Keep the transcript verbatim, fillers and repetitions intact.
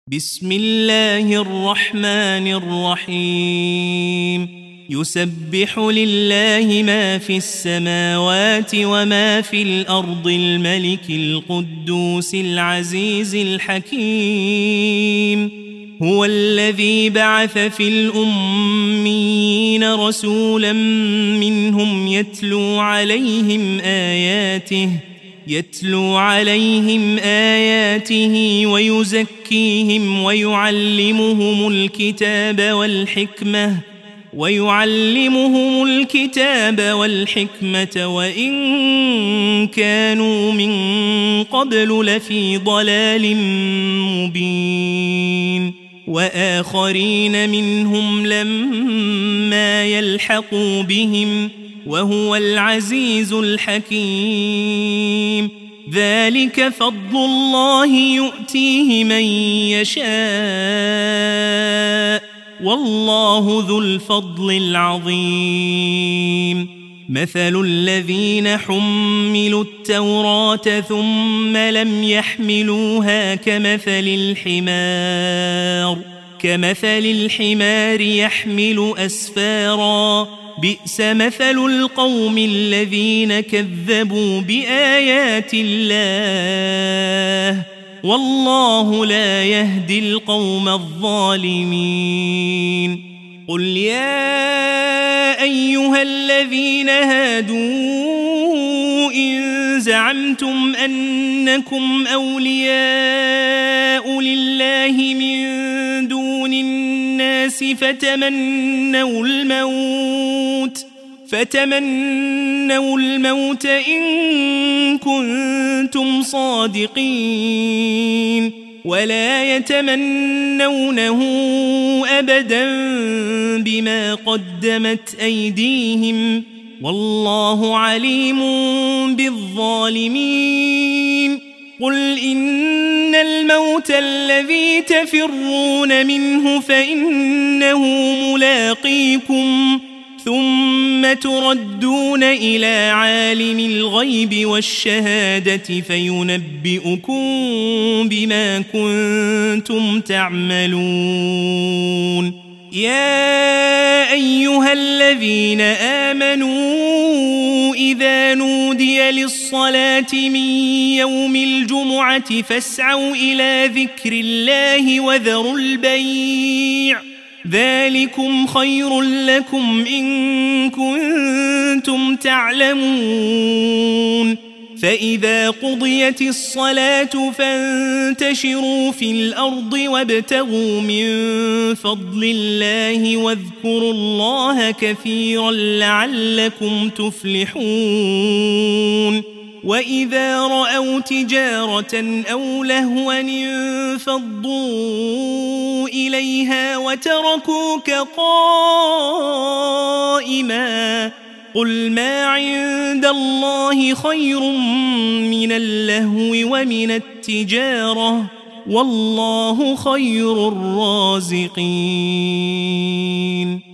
بسم الله الرحمن الرحيم يسبح لله ما في السماوات وما في الأرض الملك القدوس العزيز الحكيم هو الذي بعث في الأميين رسولا منهم يتلو عليهم آياته يتلو عليهم آياته ويزكيهم ويعلمهم الكتاب والحكمة ويعلمهم الكتاب والحكمة وإن كانوا من قبل لفي ضلال مبين وآخرين منهم لما يلحقوا بهم وهو العزيز الحكيم ذلك فضل الله يؤتيه من يشاء والله ذو الفضل العظيم مثل الذين حملوا التوراة ثم لم يحملوها كمثل الحمار كمثل الحمار يحمل أسفارا بئس مثل القوم الذين كذبوا بآيات الله والله لا يهدي القوم الظالمين قل يا أيها الذين هادوا إن زعمتم أنكم أولياء لله من دون الناس فتمنوا الموت فتمنوا الموت إن كنتم صادقين ولا يتمنونه أبدا بما قدمت أيديهم والله عليم بالظالمين قل إن الموت الذي تفرون منه فإنه ملاقيكم ثم تردون إلى عالم الغيب والشهادة فينبئكم بما كنتم تعملون يا أيها الذين آمنوا إذا نودي للصلاة من يوم الجمعة فاسعوا إلى ذكر الله وذروا البيع ذلكم خير لكم إن كنتم تعلمون فإذا قضيت الصلاة فانتشروا في الأرض وابتغوا من فضل الله واذكروا الله كثيرا لعلكم تفلحون وإذا رأوا تجارة أو لهوا انفضوا إليها وتركوك قائما قل ما عند الله خير من اللهو ومن التجارة والله خير الرازقين